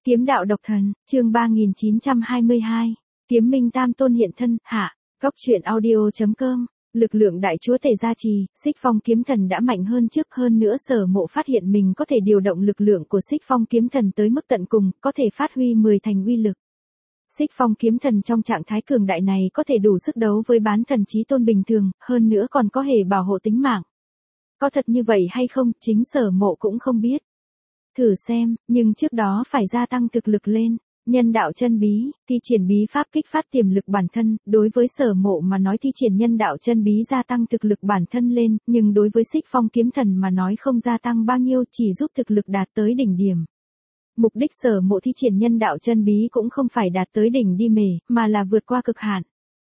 Kiếm đạo độc thần, chương 3922. Kiếm minh tam tôn hiện thân, hạ. Góc truyện audio.com. Lực lượng đại chúa tể gia trì, Xích Phong kiếm thần đã mạnh hơn trước, hơn nữa Sở Mộ phát hiện mình có thể điều động lực lượng của Xích Phong kiếm thần tới mức tận cùng, có thể phát huy 10 thành uy lực. Xích Phong kiếm thần trong trạng thái cường đại này có thể đủ sức đấu với bán thần chí tôn bình thường, hơn nữa còn có thể bảo hộ tính mạng. Có thật như vậy hay không, chính Sở Mộ cũng không biết. Thử xem, nhưng trước đó phải gia tăng thực lực lên. Nhân đạo chân bí, thi triển bí pháp kích phát tiềm lực bản thân, đối với Sở Mộ mà nói thi triển nhân đạo chân bí gia tăng thực lực bản thân lên, nhưng đối với Xích Phong kiếm thần mà nói không gia tăng bao nhiêu, chỉ giúp thực lực đạt tới đỉnh điểm. Mục đích Sở Mộ thi triển nhân đạo chân bí cũng không phải đạt tới đỉnh đi mề, mà là vượt qua cực hạn.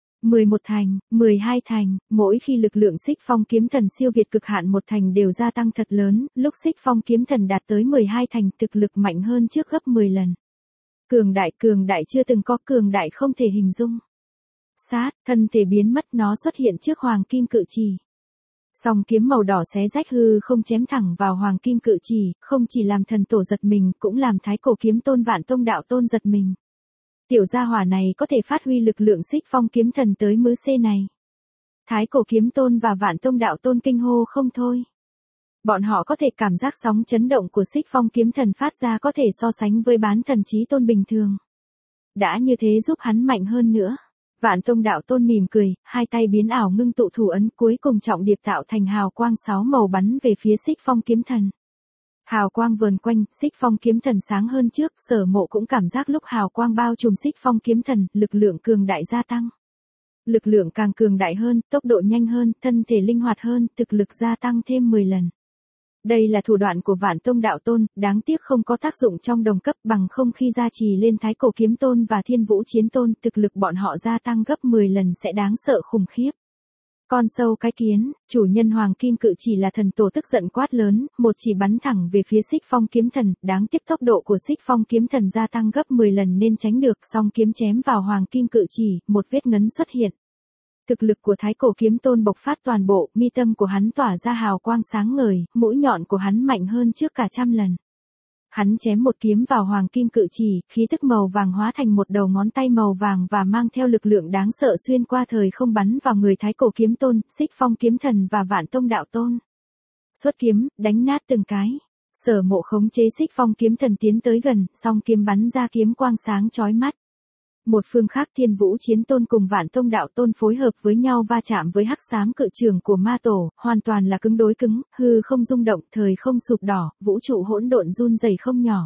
11 thành, 12 thành, mỗi khi lực lượng Xích Phong kiếm thần siêu việt cực hạn một thành đều gia tăng thật lớn, lúc Xích Phong kiếm thần đạt tới 12 thành thực lực mạnh hơn trước gấp 10 lần. Cường đại chưa từng có, cường đại không thể hình dung. Sát, thân thể biến mất, nó xuất hiện trước Hoàng Kim Cự Trì. Song kiếm màu đỏ xé rách hư không chém thẳng vào Hoàng Kim Cự Trì, không chỉ làm thần tổ giật mình, cũng làm Thái Cổ kiếm tôn Vạn Tông đạo tôn giật mình. Tiểu gia hỏa này có thể phát huy lực lượng Xích Phong kiếm thần tới mứ C này. Thái Cổ kiếm tôn và Vạn Tông đạo tôn kinh hô không thôi. Bọn họ có thể cảm giác sóng chấn động của Xích Phong kiếm thần phát ra có thể so sánh với bán thần chí tôn bình thường. Đã như thế giúp hắn mạnh hơn nữa. Vạn Tông đạo tôn mỉm cười, hai tay biến ảo ngưng tụ thủ ấn, cuối cùng trọng điệp tạo thành hào quang 6 màu bắn về phía Xích Phong kiếm thần. Hào quang vờn quanh, Xích Phong kiếm thần sáng hơn trước, Sở Mộ cũng cảm giác lúc hào quang bao trùm Xích Phong kiếm thần, lực lượng cường đại gia tăng. Lực lượng càng cường đại hơn, tốc độ nhanh hơn, thân thể linh hoạt hơn, thực lực gia tăng thêm 10 lần. Đây là thủ đoạn của Vạn Tông đạo tôn, đáng tiếc không có tác dụng trong đồng cấp, bằng không khi gia trì lên Thái Cổ kiếm tôn và Thiên Vũ chiến tôn, thực lực bọn họ gia tăng gấp 10 lần sẽ đáng sợ khủng khiếp. Con sâu cái kiến, chủ nhân Hoàng Kim Cự chỉ là thần tổ tức giận quát lớn, một chỉ bắn thẳng về phía Xích Phong kiếm thần, đáng tiếc tốc độ của Xích Phong kiếm thần gia tăng gấp 10 lần nên tránh được, song kiếm chém vào Hoàng Kim Cự chỉ, một vết ngấn xuất hiện. Thực lực của Thái Cổ kiếm tôn bộc phát toàn bộ, mi tâm của hắn tỏa ra hào quang sáng ngời, mũi nhọn của hắn mạnh hơn trước cả 100 lần. Hắn chém một kiếm vào Hoàng Kim Cự chỉ, khí tức màu vàng hóa thành một đầu ngón tay màu vàng và mang theo lực lượng đáng sợ xuyên qua thời không bắn vào người Thái Cổ kiếm tôn, Xích Phong kiếm thần và Vạn Tông đạo tôn. Xuất kiếm, đánh nát từng cái. Sở Mộ khống chế Xích Phong kiếm thần tiến tới gần, song kiếm bắn ra kiếm quang sáng chói mắt. Một phương khác Thiên Vũ chiến tôn cùng Vạn Tông đạo tôn phối hợp với nhau va chạm với hắc xám cự trường của ma tổ, hoàn toàn là cứng đối cứng, hư không rung động, thời không sụp đỏ, vũ trụ hỗn độn run rẩy không nhỏ.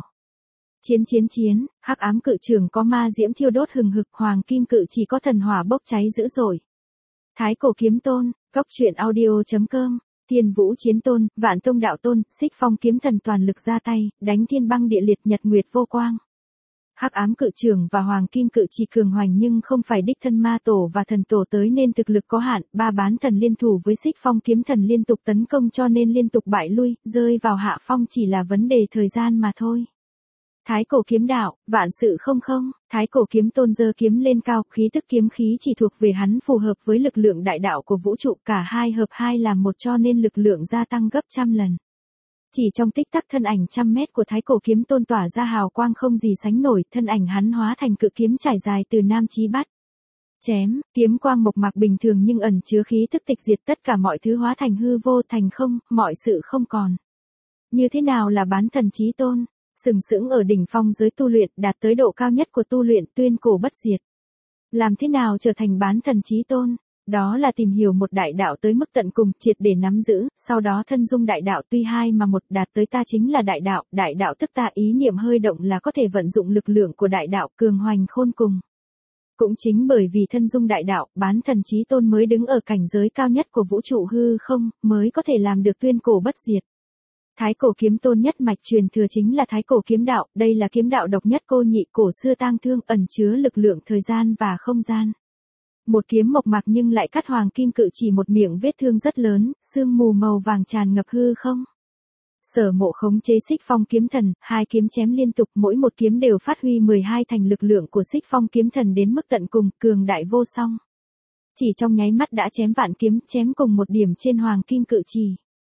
Chiến, hắc ám cự trường có ma diễm thiêu đốt hừng hực, Hoàng Kim Cự chỉ có thần hỏa bốc cháy dữ dội. Thái Cổ kiếm tôn, góc truyện audio.com. Thiên Vũ chiến tôn, Vạn Tông đạo tôn, Xích Phong kiếm thần toàn lực ra tay, đánh thiên băng địa liệt, nhật nguyệt vô quang. Hắc ám cự trường và Hoàng Kim Cự chỉ cường hoành nhưng không phải đích thân ma tổ và thần tổ tới nên thực lực có hạn, ba bán thần liên thủ với Xích Phong kiếm thần liên tục tấn công cho nên liên tục bại lui, rơi vào hạ phong chỉ là vấn đề thời gian mà thôi. Thái Cổ kiếm đạo, vạn sự không, Thái Cổ kiếm tôn giơ kiếm lên cao, khí tức kiếm khí chỉ thuộc về hắn phù hợp với lực lượng đại đạo của vũ trụ, cả hai hợp hai làm một cho nên lực lượng gia tăng gấp 100 lần. Chỉ trong tích tắc thân ảnh 100 mét của Thái Cổ kiếm tôn tỏa ra hào quang không gì sánh nổi, thân ảnh hắn hóa thành cự kiếm trải dài từ nam chí bắc. Chém, kiếm quang mộc mạc bình thường nhưng ẩn chứa khí tức tịch diệt, tất cả mọi thứ hóa thành hư vô, thành không, mọi sự không còn. Như thế nào là bán thần chí tôn? Sừng sững ở đỉnh phong giới tu luyện, đạt tới độ cao nhất của tu luyện, tuyên cổ bất diệt. Làm thế nào trở thành bán thần chí tôn? Đó là tìm hiểu một đại đạo tới mức tận cùng, triệt để nắm giữ, sau đó thân dung đại đạo tuy hai mà một, đạt tới ta chính là đại đạo tức ta, ý niệm hơi động là có thể vận dụng lực lượng của đại đạo, cường hoành khôn cùng. Cũng chính bởi vì thân dung đại đạo, bán thần chí tôn mới đứng ở cảnh giới cao nhất của vũ trụ hư không, mới có thể làm được tuyên cổ bất diệt. Thái Cổ kiếm tôn nhất mạch truyền thừa chính là Thái Cổ kiếm đạo, đây là kiếm đạo độc nhất cô nhị, cổ xưa tang thương, ẩn chứa lực lượng thời gian và không gian. Một kiếm mộc mạc nhưng lại cắt Hoàng Kim Cự chỉ một miệng vết thương rất lớn, sương mù màu vàng tràn ngập hư không. Sở Mộ khống chế Xích Phong kiếm thần, hai kiếm chém liên tục, mỗi một kiếm đều phát huy 12 thành lực lượng của Xích Phong kiếm thần đến mức tận cùng, cường đại vô song. Chỉ trong nháy mắt đã chém vạn kiếm, chém cùng một điểm trên Hoàng Kim Cự chỉ.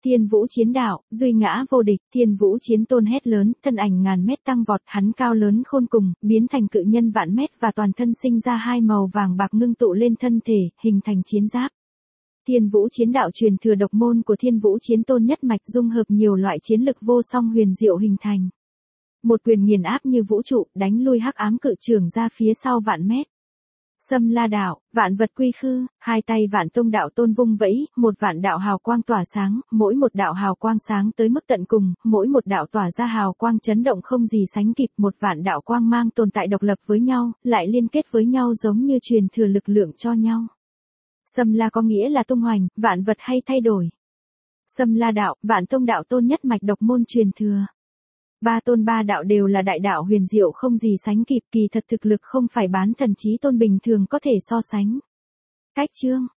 Thiên Vũ Chiến Đạo, duy ngã vô địch, Thiên Vũ Chiến Tôn hét lớn, thân ảnh ngàn mét tăng vọt, hắn cao lớn khôn cùng, biến thành cự nhân vạn mét và toàn thân sinh ra hai màu vàng bạc ngưng tụ lên thân thể, hình thành chiến giáp. Thiên Vũ Chiến Đạo truyền thừa độc môn của Thiên Vũ Chiến Tôn nhất mạch dung hợp nhiều loại chiến lực vô song huyền diệu hình thành. Một quyền nghiền áp như vũ trụ, đánh lui hắc ám cự trường ra phía sau vạn mét. Sâm La Đạo, vạn vật quy khư, hai tay Vạn Tông Đạo Tôn vung vẫy, một vạn đạo hào quang tỏa sáng, mỗi một đạo hào quang sáng tới mức tận cùng, mỗi một đạo tỏa ra hào quang chấn động không gì sánh kịp, một vạn đạo quang mang tồn tại độc lập với nhau, lại liên kết với nhau giống như truyền thừa lực lượng cho nhau. Sâm La có nghĩa là tung hoành, vạn vật hay thay đổi. Sâm La Đạo, Vạn Tông Đạo Tôn nhất mạch độc môn truyền thừa. Ba tôn ba đạo đều là đại đạo huyền diệu không gì sánh kịp, kỳ thật thực lực không phải bán thần chí tôn bình thường có thể so sánh. Cách chương